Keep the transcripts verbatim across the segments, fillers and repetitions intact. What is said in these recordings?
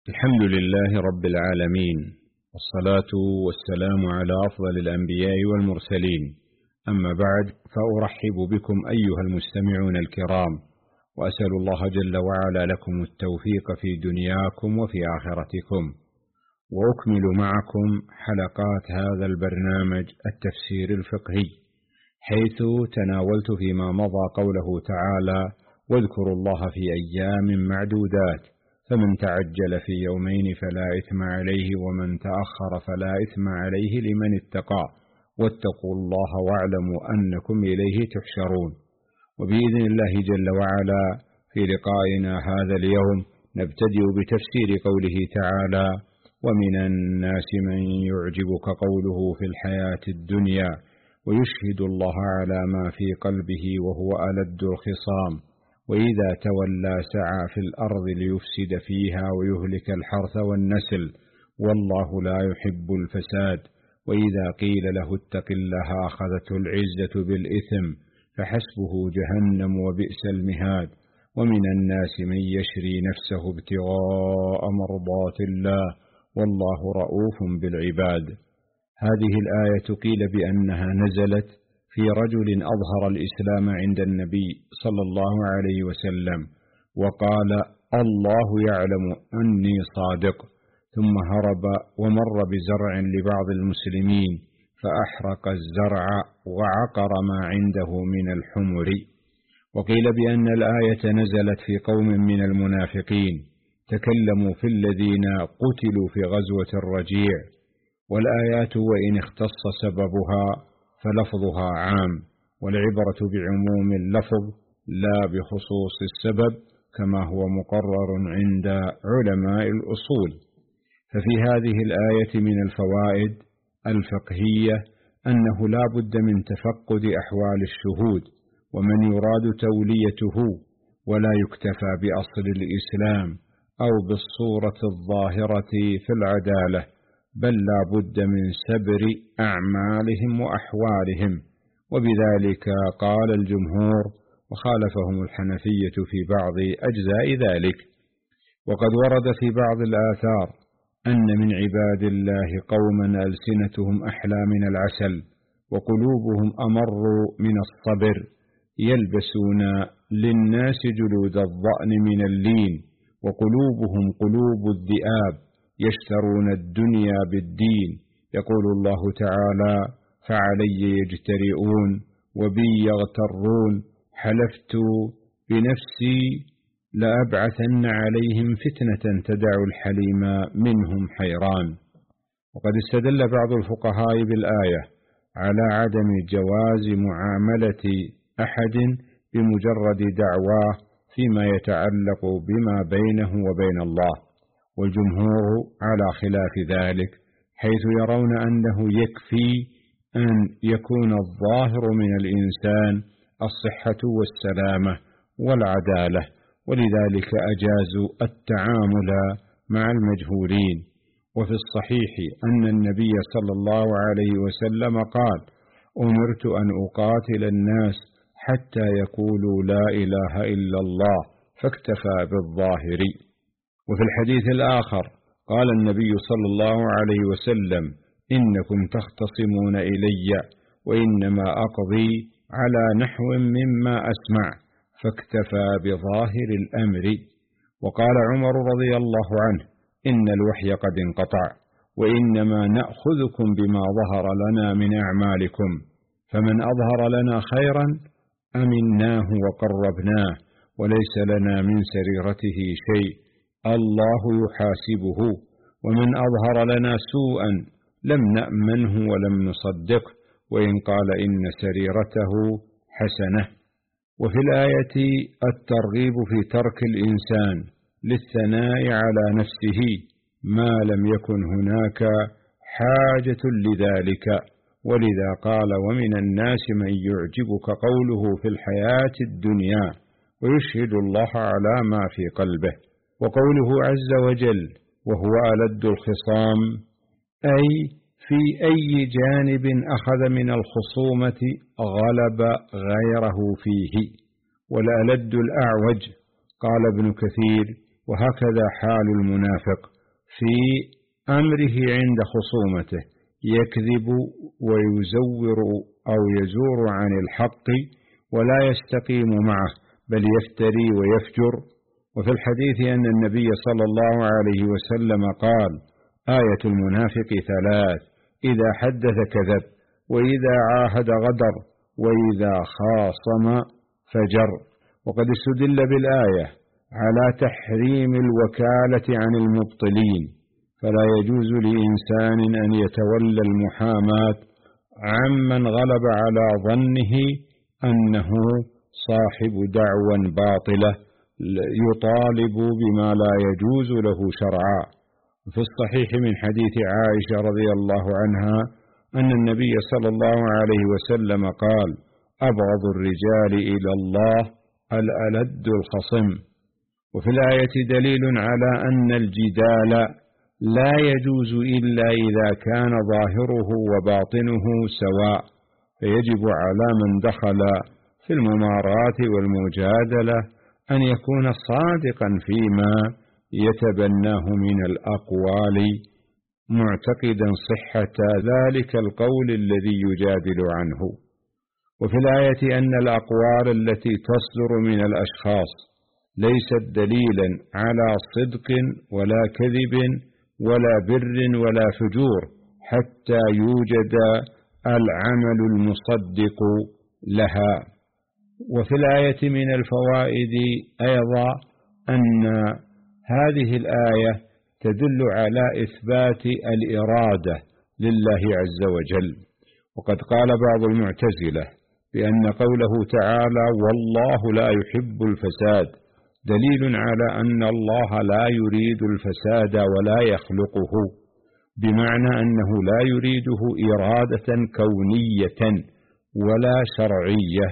الحمد لله رب العالمين، والصلاة والسلام على أفضل الأنبياء والمرسلين. أما بعد، فأرحب بكم أيها المستمعون الكرام، وأسأل الله جل وعلا لكم التوفيق في دنياكم وفي آخرتكم. وأكمل معكم حلقات هذا البرنامج التفسير الفقهي، حيث تناولت فيما مضى قوله تعالى: واذكروا الله في أيام معدودات، فمن تعجل في يومين فلا إثم عليه، ومن تأخر فلا إثم عليه لمن اتقى، واتقوا الله واعلموا أنكم إليه تحشرون. وبإذن الله جل وعلا في لقائنا هذا اليوم نبتدئ بتفسير قوله تعالى: ومن الناس من يعجبك قوله في الحياة الدنيا ويشهد الله على ما في قلبه وهو ألد الخصام، وإذا تولى سعى في الأرض ليفسد فيها ويهلك الحرث والنسل، والله لا يحب الفساد. وإذا قيل له اتق الله أخذته العزة بالإثم، فحسبه جهنم وبئس المهاد. ومن الناس من يشري نفسه ابتغاء مرضات الله، والله رؤوف بالعباد. هذه الآية قيل بأنها نزلت في رجل أظهر الإسلام عند النبي صلى الله عليه وسلم وقال: الله يعلم أني صادق، ثم هرب ومر بزرع لبعض المسلمين فأحرق الزرع وعقر ما عنده من الحمر. وقيل بأن الآية نزلت في قوم من المنافقين تكلموا في الذين قتلوا في غزوة الرجيع. والآيات وإن اختص سببها فلفظها عام، والعبرة بعموم اللفظ لا بخصوص السبب، كما هو مقرر عند علماء الأصول. ففي هذه الآية من الفوائد الفقهية أنه لا بد من تفقد أحوال الشهود ومن يراد توليته، ولا يكتفى بأصل الإسلام أو بالصورة الظاهرة في العدالة، بل لا بد من سبر أعمالهم وأحوالهم. وبذلك قال الجمهور، وخالفهم الحنفية في بعض أجزاء ذلك. وقد ورد في بعض الآثار أن من عباد الله قوما ألسنتهم أحلى من العسل، وقلوبهم أمر من الصبر، يلبسون للناس جلود الضأن من اللين، وقلوبهم قلوب الذئاب، يشترون الدنيا بالدين. يقول الله تعالى: فعلي يجترئون وبي يغترون، حلفت بنفسي لأبعثن عليهم فتنة تدع الحليم منهم حيران. وقد استدل بعض الفقهاء بالآية على عدم جواز معاملة أحد بمجرد دعواه فيما يتعلق بما بينه وبين الله، والجمهور على خلاف ذلك، حيث يرون أنه يكفي أن يكون الظاهر من الإنسان الصحة والسلامة والعدالة، ولذلك أجازوا التعامل مع المجهولين. وفي الصحيح أن النبي صلى الله عليه وسلم قال: أمرت أن أقاتل الناس حتى يقولوا لا إله إلا الله، فاكتفى بالظاهر. وفي الحديث الآخر قال النبي صلى الله عليه وسلم: إنكم تختصمون إلي، وإنما أقضي على نحو مما أسمع، فاكتفى بظاهر الأمر. وقال عمر رضي الله عنه: إن الوحي قد انقطع، وإنما نأخذكم بما ظهر لنا من أعمالكم، فمن أظهر لنا خيرا أمناه وقربناه، وليس لنا من سريرته شيء، الله يحاسبه، ومن أظهر لنا سوءا لم نأمنه ولم نصدقه، وإن قال إن سريرته حسنة. وفي الآية الترغيب في ترك الإنسان للثناء على نفسه ما لم يكن هناك حاجة لذلك، ولذا قال: ومن الناس من يعجبك قوله في الحياة الدنيا ويشهد الله على ما في قلبه. وقوله عز وجل: وهو ألد الخصام، أي في أي جانب أخذ من الخصومة غلب غيره فيه. والألد الأعوج. قال ابن كثير: وهكذا حال المنافق، في أمره عند خصومته، يكذب ويزور أو يزور عن الحق ولا يستقيم معه، بل يفتري ويفجر. وفي الحديث أن النبي صلى الله عليه وسلم قال: آية المنافق ثلاث: إذا حدث كذب، وإذا عاهد غدر، وإذا خاصم فجر. وقد استدل بالآية على تحريم الوكالة عن المبطلين، فلا يجوز لإنسان أن يتولى المحاماة عمن غلب على ظنه أنه صاحب دعوى باطلة يطالب بما لا يجوز له شرعا. في الصحيح من حديث عائشة رضي الله عنها أن النبي صلى الله عليه وسلم قال: أبغض الرجال إلى الله الألد الخصم. وفي الآية دليل على أن الجدال لا يجوز إلا إذا كان ظاهره وباطنه سواء، فيجب على من دخل في الممارات والمجادلة أن يكون صادقا فيما يتبناه من الأقوال، معتقدا صحة ذلك القول الذي يجادل عنه. وفي الآية أن الأقوال التي تصدر من الأشخاص ليست دليلا على صدق ولا كذب ولا بر ولا فجور حتى يوجد العمل المصدق لها. وفي الآية من الفوائد أيضا أن هذه الآية تدل على إثبات الإرادة لله عز وجل. وقد قال بعض المعتزلة بأن قوله تعالى: والله لا يحب الفساد، دليل على أن الله لا يريد الفساد ولا يخلقه، بمعنى أنه لا يريده إرادة كونية ولا شرعية،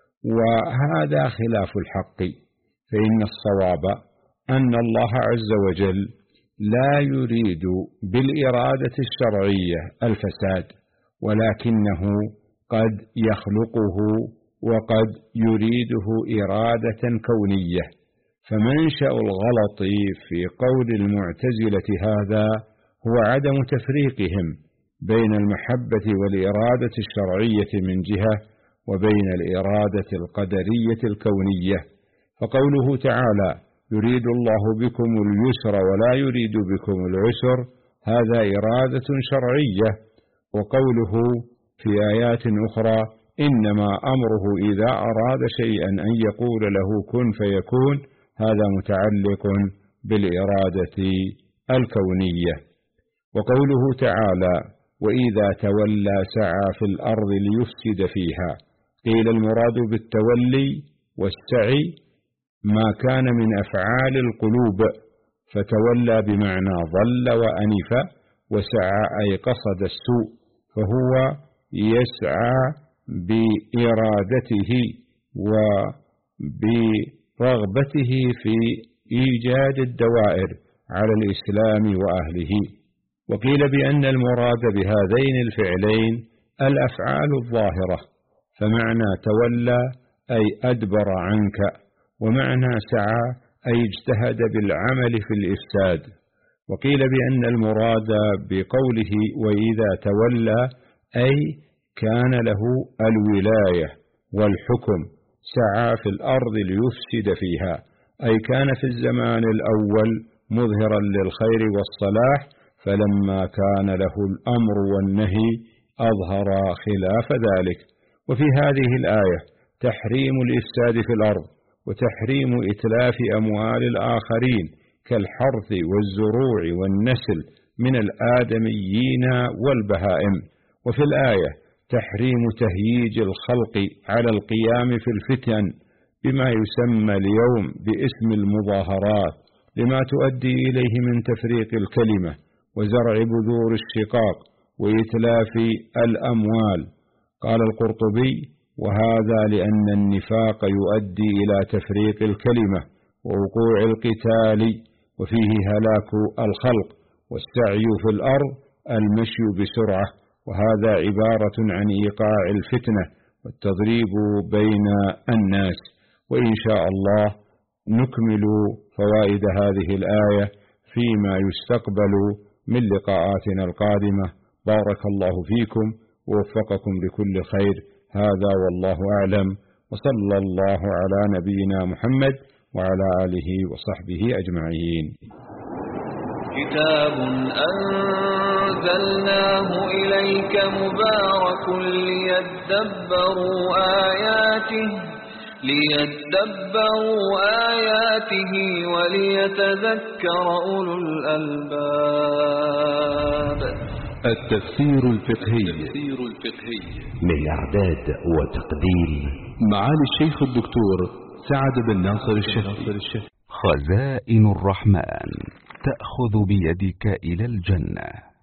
وهذا خلاف الحق. فإن الصواب أن الله عز وجل لا يريد بالإرادة الشرعية الفساد، ولكنه قد يخلقه وقد يريده إرادة كونية. فمنشأ الغلط في قول المعتزلة هذا هو عدم تفريقهم بين المحبة والإرادة الشرعية من جهة، وبين الإرادة القدرية الكونية. فقوله تعالى: يريد الله بكم اليسر ولا يريد بكم العسر، هذا إرادة شرعية. وقوله في آيات أخرى: إنما أمره إذا أراد شيئا أن يقول له كن فيكون، هذا متعلق بالإرادة الكونية. وقوله تعالى: وإذا تولى سعى في الأرض ليفسد فيها، قيل المراد بالتولي والسعي ما كان من أفعال القلوب، فتولى بمعنى ضل وأنف، وسعى أي قصد السوء، فهو يسعى بإرادته وبرغبته في إيجاد الدوائر على الإسلام وأهله. وقيل بأن المراد بهذين الفعلين الأفعال الظاهرة، فمعنى تولى أي أدبر عنك، ومعنى سعى أي اجتهد بالعمل في الإفساد. وقيل بأن المراد بقوله وإذا تولى أي كان له الولاية والحكم، سعى في الأرض ليفسد فيها، أي كان في الزمان الأول مظهرا للخير والصلاح، فلما كان له الأمر والنهي أظهر خلاف ذلك. وفي هذه الآية تحريم الإفساد في الأرض، وتحريم إتلاف أموال الآخرين كالحرث والزروع والنسل من الآدميين والبهائم. وفي الآية تحريم تهييج الخلق على القيام في الفتن بما يسمى اليوم باسم المظاهرات، لما تؤدي إليه من تفريق الكلمة وزرع بذور الشقاق وإتلاف الأموال. قال القرطبي: وهذا لأن النفاق يؤدي إلى تفريق الكلمة ووقوع القتال، وفيه هلاك الخلق، والسعي في الأرض المشي بسرعة، وهذا عبارة عن إيقاع الفتنة والتضريب بين الناس. وإن شاء الله نكمل فوائد هذه الآية فيما يستقبل من لقاءاتنا القادمة. بارك الله فيكم ووفقكم لكل خير. هذا والله أعلم، وصلى الله على نبينا محمد وعلى آله وصحبه أجمعين. كتاب أنزلناه إليك مبارك ليدبروا آياته ليدبروا آياته وليتذكر أولو الألباب. التفسير الفقهي من إعداد وتقديم معالي الشيخ الدكتور سعد بن ناصر الشهري. خزائن الرحمن تأخذ بيدك إلى الجنة.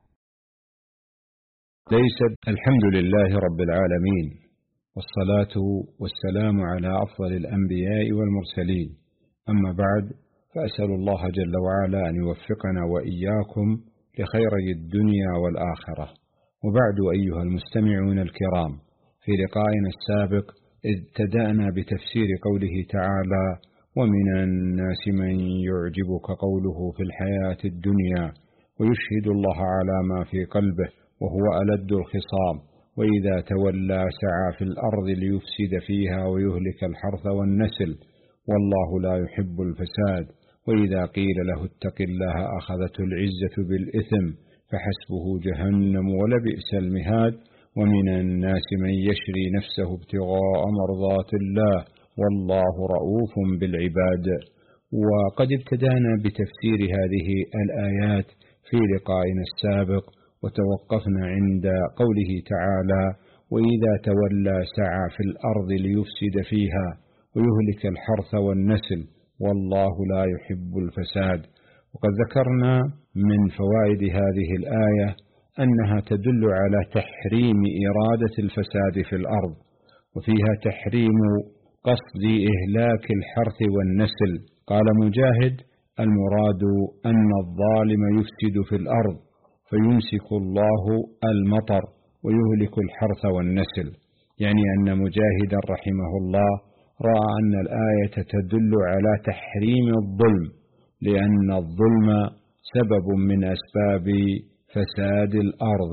ليست. الحمد لله رب العالمين، والصلاة والسلام على أفضل الأنبياء والمرسلين. أما بعد، فأسأل الله جل وعلا أن يوفقنا وإياكم لخيري الدنيا والآخرة. وبعد، أيها المستمعون الكرام، في لقائنا السابق ابتدأنا بتفسير قوله تعالى: ومن الناس من يعجبك قوله في الحياة الدنيا ويشهد الله على ما في قلبه وهو ألد الخصام، وإذا تولى سعى في الأرض ليفسد فيها ويهلك الحرث والنسل، والله لا يحب الفساد. وإذا قيل له اتق الله أخذته العزة بالإثم فحسبه جهنم ولبئس المهاد. ومن الناس من يشري نفسه ابتغاء مرضات الله والله رؤوف بالعباد. وقد ابتدأنا بتفسير هذه الآيات في لقائنا السابق، وتوقفنا عند قوله تعالى: وإذا تولى سعى في الأرض ليفسد فيها ويهلك الحرث والنسل والله لا يحب الفساد. وقد ذكرنا من فوائد هذه الآية أنها تدل على تحريم إرادة الفساد في الأرض، وفيها تحريم قصد إهلاك الحرث والنسل. قال مجاهد: المراد أن الظالم يفسد في الأرض فيمسك الله المطر ويهلك الحرث والنسل. يعني أن مجاهدا رحمه الله رأى أن الآية تدل على تحريم الظلم، لأن الظلم سبب من أسباب فساد الأرض.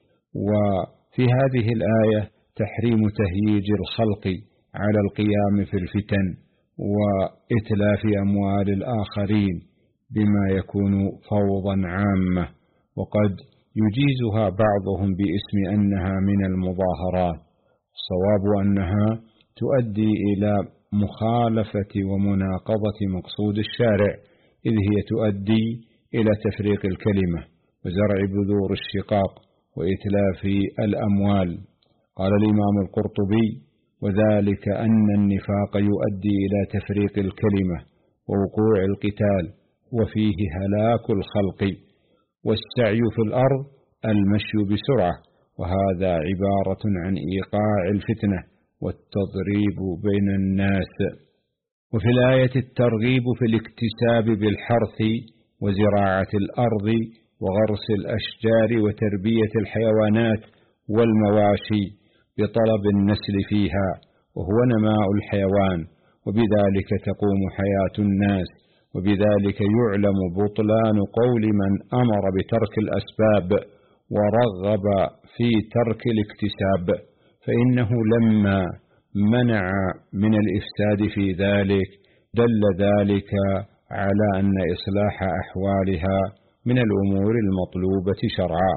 وفي هذه الآية تحريم تهييج الخلق على القيام في الفتن وإتلاف أموال الآخرين بما يكون فوضا عامة، وقد يجيزها بعضهم باسم أنها من المظاهرات. الصواب أنها تؤدي إلى مخالفة ومناقضة مقصود الشارع، إذ هي تؤدي إلى تفريق الكلمة وزرع بذور الشقاق وإتلاف الأموال. قال الإمام القرطبي: وذلك أن النفاق يؤدي إلى تفريق الكلمة ووقوع القتال وفيه هلاك الخلق، والسعي في الأرض المشي بسرعة، وهذا عبارة عن إيقاع الفتنة والتضريب بين الناس. وفي الآية الترغيب في الاكتساب بالحرث وزراعة الأرض وغرس الأشجار وتربية الحيوانات والمواشي بطلب النسل فيها، وهو نماء الحيوان، وبذلك تقوم حياة الناس. وبذلك يعلم بطلان قول من أمر بترك الأسباب ورغب في ترك الاكتساب، فإنه لما منع من الإفساد في ذلك دل ذلك على أن إصلاح أحوالها من الأمور المطلوبة شرعا.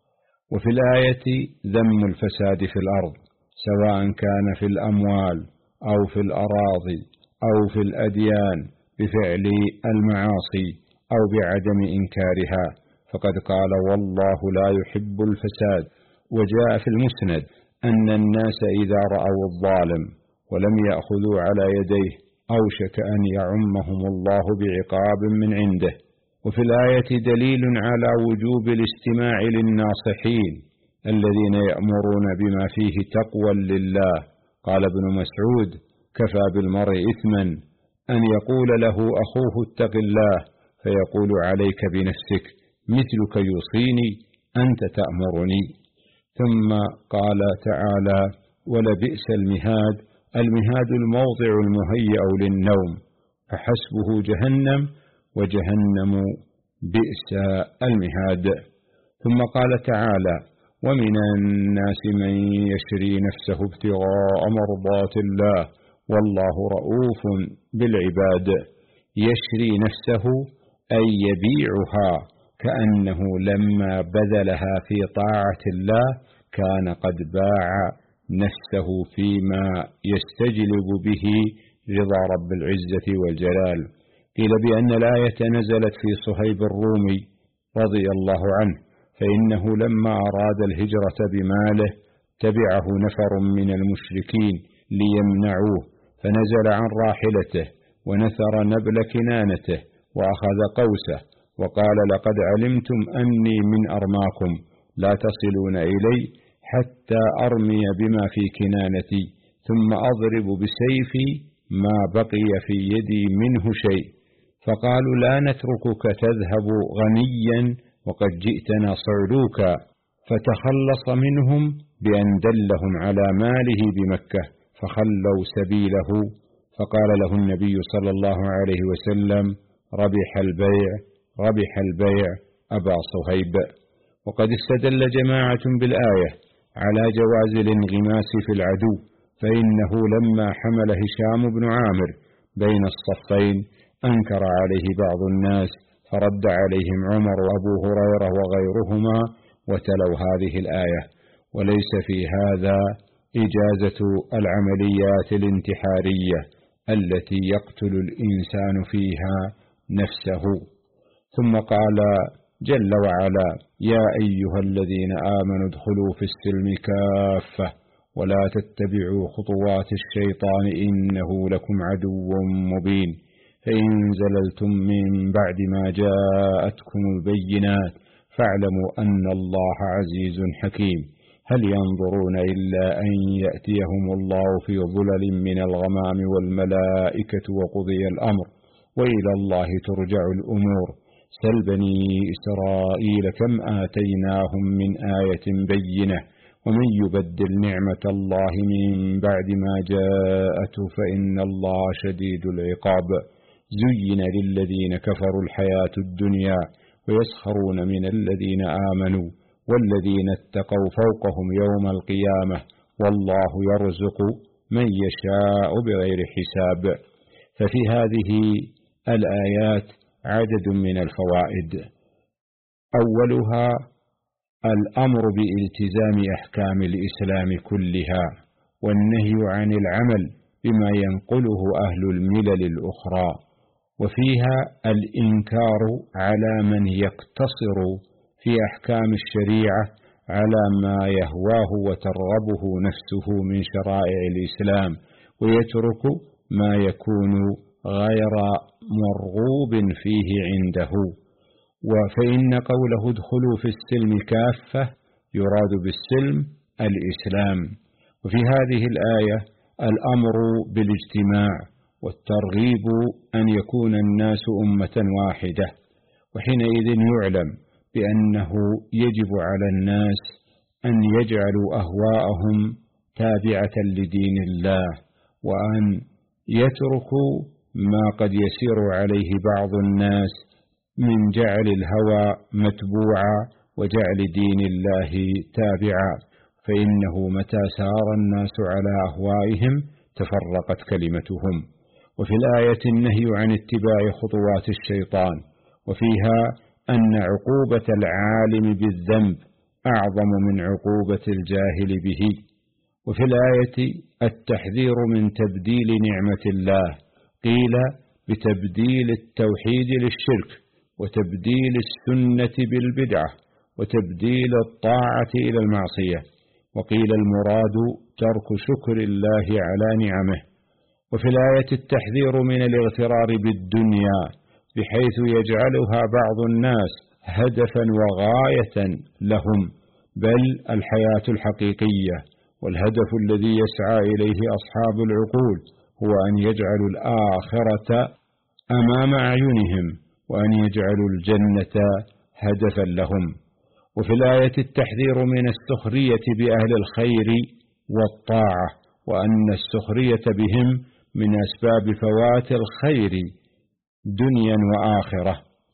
وفي الآية ذم الفساد في الأرض، سواء كان في الأموال أو في الأراضي أو في الأديان بفعل المعاصي أو بعدم إنكارها، فقد قال: والله لا يحب الفساد. وجاء في المسند أن الناس إذا رأوا الظالم ولم يأخذوا على يديه أوشك أن يعمهم الله بعقاب من عنده. وفي الآية دليل على وجوب الاستماع للناصحين الذين يأمرون بما فيه تقوى لله. قال ابن مسعود: كفى بالمرء إثما أن يقول له أخوه اتق الله فيقول عليك بنفسك مثلك يوصيني أنت تأمرني. ثم قال تعالى: ولبئس المهاد. المهاد الموضع المهيأ للنوم، فحسبه جهنم، وجهنم بئس المهاد. ثم قال تعالى: ومن الناس من يشري نفسه ابتغاء مرضات الله والله رؤوف بالعباد. يشري نفسه أي يبيعها، كأنه لما بذلها في طاعة الله كان قد باع نفسه فيما يستجلب به رضا رب العزة والجلال. قيل بأن الآية نزلت في صهيب الرومي رضي الله عنه، فإنه لما أراد الهجرة بماله تبعه نفر من المشركين ليمنعوه، فنزل عن راحلته ونثر نبل كنانته وأخذ قوسه وقال: لقد علمتم أني من أرماكم، لا تصلون إلي حتى أرمي بما في كنانتي ثم أضرب بسيفي ما بقي في يدي منه شيء. فقالوا: لا نتركك تذهب غنيا وقد جئتنا صعلوكا. فتخلص منهم بأن دلهم على ماله بمكة، فخلوا سبيله. فقال له النبي صلى الله عليه وسلم: ربح البيع ربح البيع أبا صهيب. وقد استدل جماعة بالآية على جواز الانغماس في العدو، فإنه لما حمل هشام بن عامر بين الصفين أنكر عليه بعض الناس، فرد عليهم عمر وأبو هريرة وغيرهما وتلوا هذه الآية. وليس في هذا إجازة العمليات الانتحارية التي يقتل الإنسان فيها نفسه. ثم قال جل وعلا: يا أيها الذين آمنوا ادخلوا في السلم كافة ولا تتبعوا خطوات الشيطان إنه لكم عدو مبين. فإن زللتم من بعد ما جاءتكم البينات فاعلموا أن الله عزيز حكيم. هل ينظرون إلا أن يأتيهم الله في ظلل من الغمام والملائكة وقضي الأمر وإلى الله ترجع الأمور. سل بني إسرائيل كم آتيناهم من آية بينة ومن يبدل نعمة الله من بعد ما جاءته فإن الله شديد العقاب. زين للذين كفروا الحياة الدنيا ويسخرون من الذين آمنوا والذين اتقوا فوقهم يوم القيامة والله يرزق من يشاء بغير حساب. ففي هذه الآيات عدد من الفوائد. أولها الأمر بالتزام أحكام الإسلام كلها، والنهي عن العمل بما ينقله أهل الملل الأخرى، وفيها الإنكار على من يقتصر في أحكام الشريعة على ما يهواه وترغبه نفسه من شرائع الإسلام، ويترك ما يكون غير مرغوب فيه عنده. وفإن قوله ادخلوا في السلم كافة يراد بالسلم الإسلام. وفي هذه الآية الأمر بالاجتماع والترغيب أن يكون الناس أمة واحدة، وحينئذ يعلم بأنه يجب على الناس أن يجعلوا أهواءهم تابعة لدين الله، وأن يتركوا ما قد يسير عليه بعض الناس من جعل الهوى متبوعا وجعل دين الله تابعا، فإنه متى سار الناس على أهوائهم تفرقت كلمتهم. وفي الآية النهي عن اتباع خطوات الشيطان، وفيها أن عقوبة العالم بالذنب أعظم من عقوبة الجاهل به. وفي الآية التحذير من تبديل نعمة الله، قيل بتبديل التوحيد للشرك، وتبديل السنة بالبدعة، وتبديل الطاعة إلى المعصية، وقيل المراد ترك شكر الله على نعمه. وفي الآية التحذير من الاغترار بالدنيا بحيث يجعلها بعض الناس هدفا وغاية لهم، بل الحياة الحقيقية والهدف الذي يسعى إليه أصحاب العقول هو أن يجعلوا الآخرة أمام أعينهم وأن يجعلوا الجنة هدفا لهم. وفي الآية التحذير من السخرية بأهل الخير والطاعة، وأن السخرية بهم من أسباب فوات الخير دنيا وآخرة.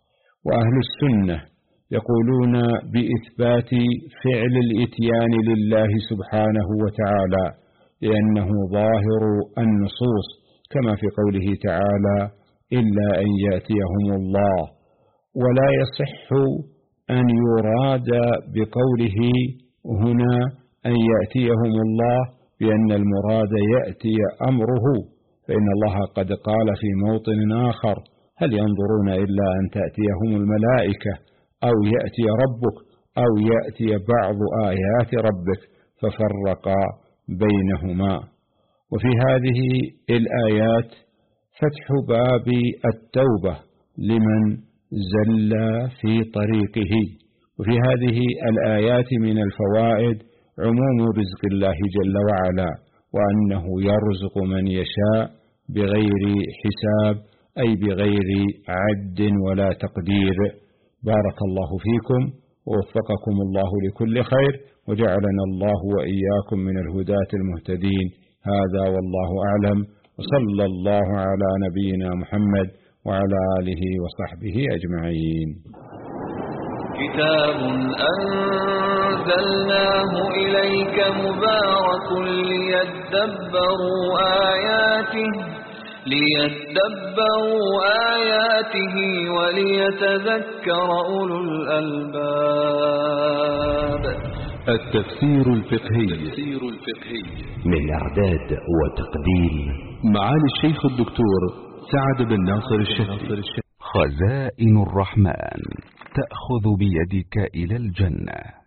وأهل السنة يقولون بإثبات فعل الإتيان لله سبحانه وتعالى، لأنه ظاهر النصوص، كما في قوله تعالى: إلا أن يأتيهم الله. ولا يصح أن يراد بقوله هنا أن يأتيهم الله بأن المراد يأتي أمره، فإن الله قد قال في موطن آخر: هل ينظرون إلا أن تأتيهم الملائكة أو يأتي ربك أو يأتي بعض آيات ربك، ففرق بينهما. وفي هذه الآيات فتح باب التوبة لمن زل في طريقه. وفي هذه الآيات من الفوائد عموم رزق الله جل وعلا، وأنه يرزق من يشاء بغير حساب، أي بغير عد ولا تقدير. بارك الله فيكم ووفقكم الله لكل خير، وجعلنا الله وإياكم من الهداة المهتدين. هذا والله أعلم، وصلى الله على نبينا محمد وعلى آله وصحبه أجمعين. كتاب أنزلناه إليك مبارك ليدبروا آياته ليدبروا آياته وليتذكر أولو الألباب. التفسير الفقهي من إعداد وتقديم معالي الشيخ الدكتور سعد بن ناصر الشهري. خزائن الرحمن تأخذ بيدك إلى الجنة.